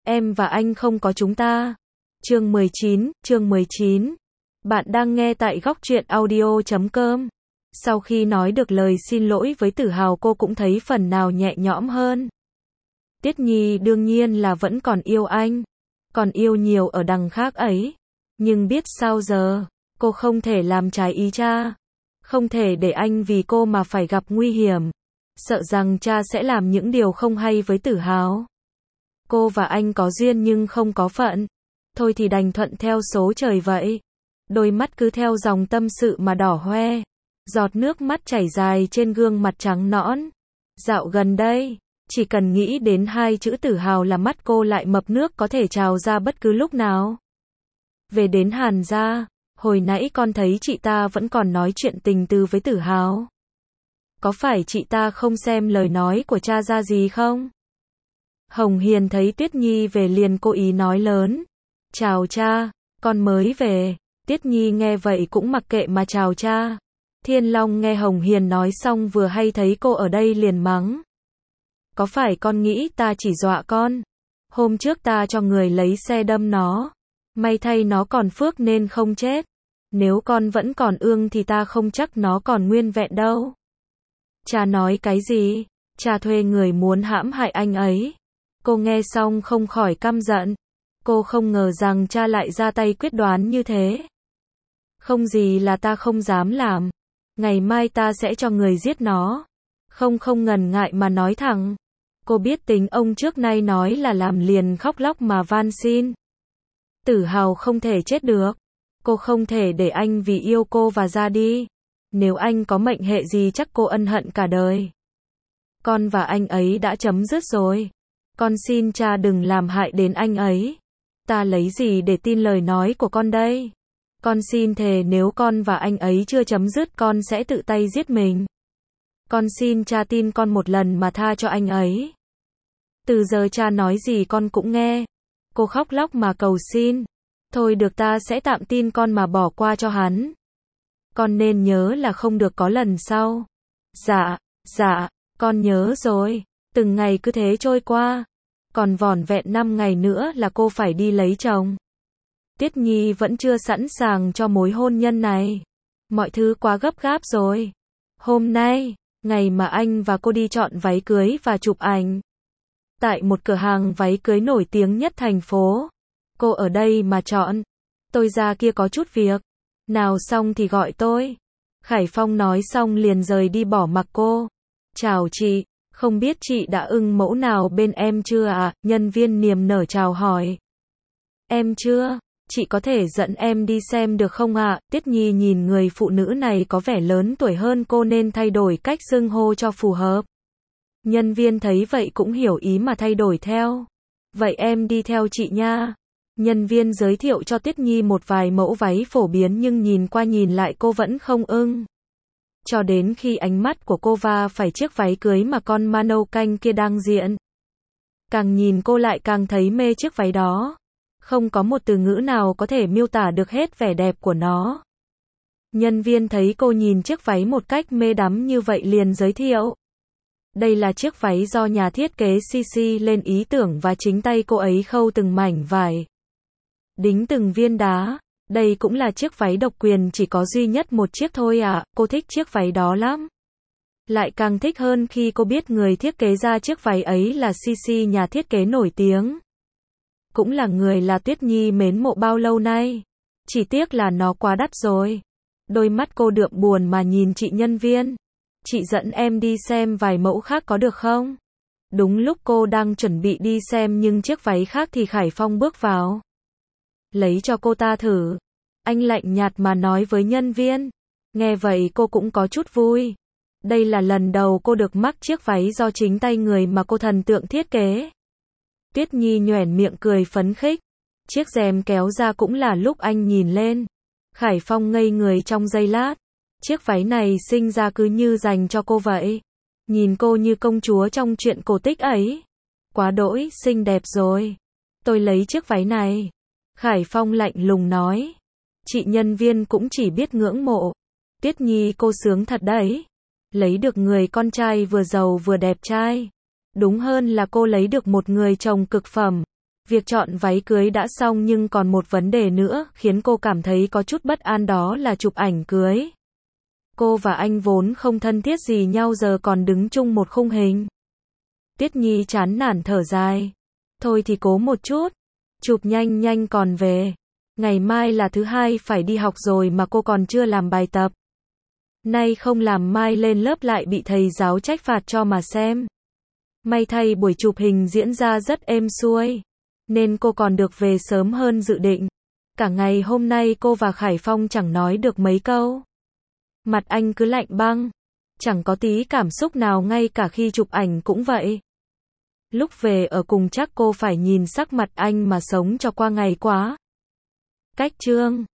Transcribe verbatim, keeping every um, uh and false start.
Em và anh không có chúng ta. Chương mười chín, chương mười chín. Bạn đang nghe tại góc truyện audio chấm com. Sau khi nói được lời xin lỗi với Tử Hào, cô cũng thấy phần nào nhẹ nhõm hơn. Tiết Nhi đương nhiên là vẫn còn yêu anh, còn yêu nhiều ở đằng khác ấy. Nhưng biết sao giờ, cô không thể làm trái ý cha. Không thể để anh vì cô mà phải gặp nguy hiểm. Sợ rằng cha sẽ làm những điều không hay với Tử Hào. Cô và anh có duyên nhưng không có phận. Thôi thì đành thuận theo số trời vậy. Đôi mắt cứ theo dòng tâm sự mà đỏ hoe. Giọt nước mắt chảy dài trên gương mặt trắng nõn. Dạo gần đây, chỉ cần nghĩ đến hai chữ Tử Hào là mắt cô lại mập nước có thể trào ra bất cứ lúc nào. Về đến Hàn gia, hồi nãy con thấy chị ta vẫn còn nói chuyện tình tư với Tử Hào. Có phải chị ta không xem lời nói của cha ra gì không? Hồng Hiền thấy Tuyết Nhi về liền cố ý nói lớn. Chào cha, con mới về. Tuyết Nhi nghe vậy cũng mặc kệ mà chào cha. Thiên Long nghe Hồng Hiền nói xong vừa hay thấy cô ở đây liền mắng. Có phải con nghĩ ta chỉ dọa con? Hôm trước ta cho người lấy xe đâm nó. May thay nó còn phước nên không chết. Nếu con vẫn còn ương thì ta không chắc nó còn nguyên vẹn đâu. Cha nói cái gì? Cha thuê người muốn hãm hại anh ấy. Cô nghe xong không khỏi căm giận. Cô không ngờ rằng cha lại ra tay quyết đoán như thế. Không gì là ta không dám làm. Ngày mai ta sẽ cho người giết nó. Không không ngần ngại mà nói thẳng. Cô biết tính ông trước nay nói là làm liền khóc lóc mà van xin. Tử Hào không thể chết được. Cô không thể để anh vì yêu cô và ra đi. Nếu anh có mệnh hệ gì chắc cô ân hận cả đời. Con và anh ấy đã chấm dứt rồi. Con xin cha đừng làm hại đến anh ấy. Ta lấy gì để tin lời nói của con đây? Con xin thề nếu con và anh ấy chưa chấm dứt con sẽ tự tay giết mình. Con xin cha tin con một lần mà tha cho anh ấy. Từ giờ cha nói gì con cũng nghe. Cô khóc lóc mà cầu xin. Thôi được ta sẽ tạm tin con mà bỏ qua cho hắn. Con nên nhớ là không được có lần sau. Dạ, dạ, con nhớ rồi. Từng ngày cứ thế trôi qua. Còn vỏn vẹn năm ngày nữa là cô phải đi lấy chồng. Tiết Nhi vẫn chưa sẵn sàng cho mối hôn nhân này. Mọi thứ quá gấp gáp rồi. Hôm nay, ngày mà anh và cô đi chọn váy cưới và chụp ảnh. Tại một cửa hàng váy cưới nổi tiếng nhất thành phố. Cô ở đây mà chọn. Tôi ra kia có chút việc. Nào xong thì gọi tôi. Khải Phong nói xong liền rời đi bỏ mặc cô. Chào chị, không biết chị đã ưng mẫu nào bên em chưa ạ? À? Nhân viên niềm nở chào hỏi. Em chưa, chị có thể dẫn em đi xem được không ạ? À? Tiết Nhi nhìn người phụ nữ này có vẻ lớn tuổi hơn cô nên thay đổi cách xưng hô cho phù hợp. Nhân viên thấy vậy cũng hiểu ý mà thay đổi theo. Vậy em đi theo chị nha. Nhân viên giới thiệu cho Tiết Nhi một vài mẫu váy phổ biến nhưng nhìn qua nhìn lại cô vẫn không ưng. Cho đến khi ánh mắt của cô va phải chiếc váy cưới mà con ma nâu canh kia đang diện. Càng nhìn cô lại càng thấy mê chiếc váy đó. Không có một từ ngữ nào có thể miêu tả được hết vẻ đẹp của nó. Nhân viên thấy cô nhìn chiếc váy một cách mê đắm như vậy liền giới thiệu. Đây là chiếc váy do nhà thiết kế xê xê lên ý tưởng và chính tay cô ấy khâu từng mảnh vải. Đính từng viên đá. Đây cũng là chiếc váy độc quyền chỉ có duy nhất một chiếc thôi ạ. À. Cô thích chiếc váy đó lắm. Lại càng thích hơn khi cô biết người thiết kế ra chiếc váy ấy là xê xê, nhà thiết kế nổi tiếng. Cũng là người là Tuyết Nhi mến mộ bao lâu nay. Chỉ tiếc là nó quá đắt rồi. Đôi mắt cô đượm buồn mà nhìn chị nhân viên. Chị dẫn em đi xem vài mẫu khác có được không? Đúng lúc cô đang chuẩn bị đi xem nhưng chiếc váy khác thì Khải Phong bước vào. Lấy cho cô ta thử. Anh lạnh nhạt mà nói với nhân viên. Nghe vậy cô cũng có chút vui. Đây là lần đầu cô được mắc chiếc váy do chính tay người mà cô thần tượng thiết kế. Tuyết Nhi nhoẻn miệng cười phấn khích. Chiếc rèm kéo ra cũng là lúc anh nhìn lên. Khải Phong ngây người trong giây lát. Chiếc váy này sinh ra cứ như dành cho cô vậy. Nhìn cô như công chúa trong chuyện cổ tích ấy. Quá đỗi xinh đẹp rồi. Tôi lấy chiếc váy này. Khải Phong lạnh lùng nói. Chị nhân viên cũng chỉ biết ngưỡng mộ. Tuyết Nhi cô sướng thật đấy. Lấy được người con trai vừa giàu vừa đẹp trai. Đúng hơn là cô lấy được một người chồng cực phẩm. Việc chọn váy cưới đã xong nhưng còn một vấn đề nữa khiến cô cảm thấy có chút bất an, đó là chụp ảnh cưới. Cô và anh vốn không thân thiết gì nhau giờ còn đứng chung một khung hình. Tiết Nhi chán nản thở dài. Thôi thì cố một chút. Chụp nhanh nhanh còn về. Ngày mai là thứ hai phải đi học rồi mà cô còn chưa làm bài tập. Nay không làm mai lên lớp lại bị thầy giáo trách phạt cho mà xem. May thay buổi chụp hình diễn ra rất êm xuôi, nên cô còn được về sớm hơn dự định. Cả ngày hôm nay cô và Khải Phong chẳng nói được mấy câu. Mặt anh cứ lạnh băng, chẳng có tí cảm xúc nào, ngay cả khi chụp ảnh cũng vậy. Lúc về ở cùng chắc cô phải nhìn sắc mặt anh mà sống cho qua ngày quá. Cách chương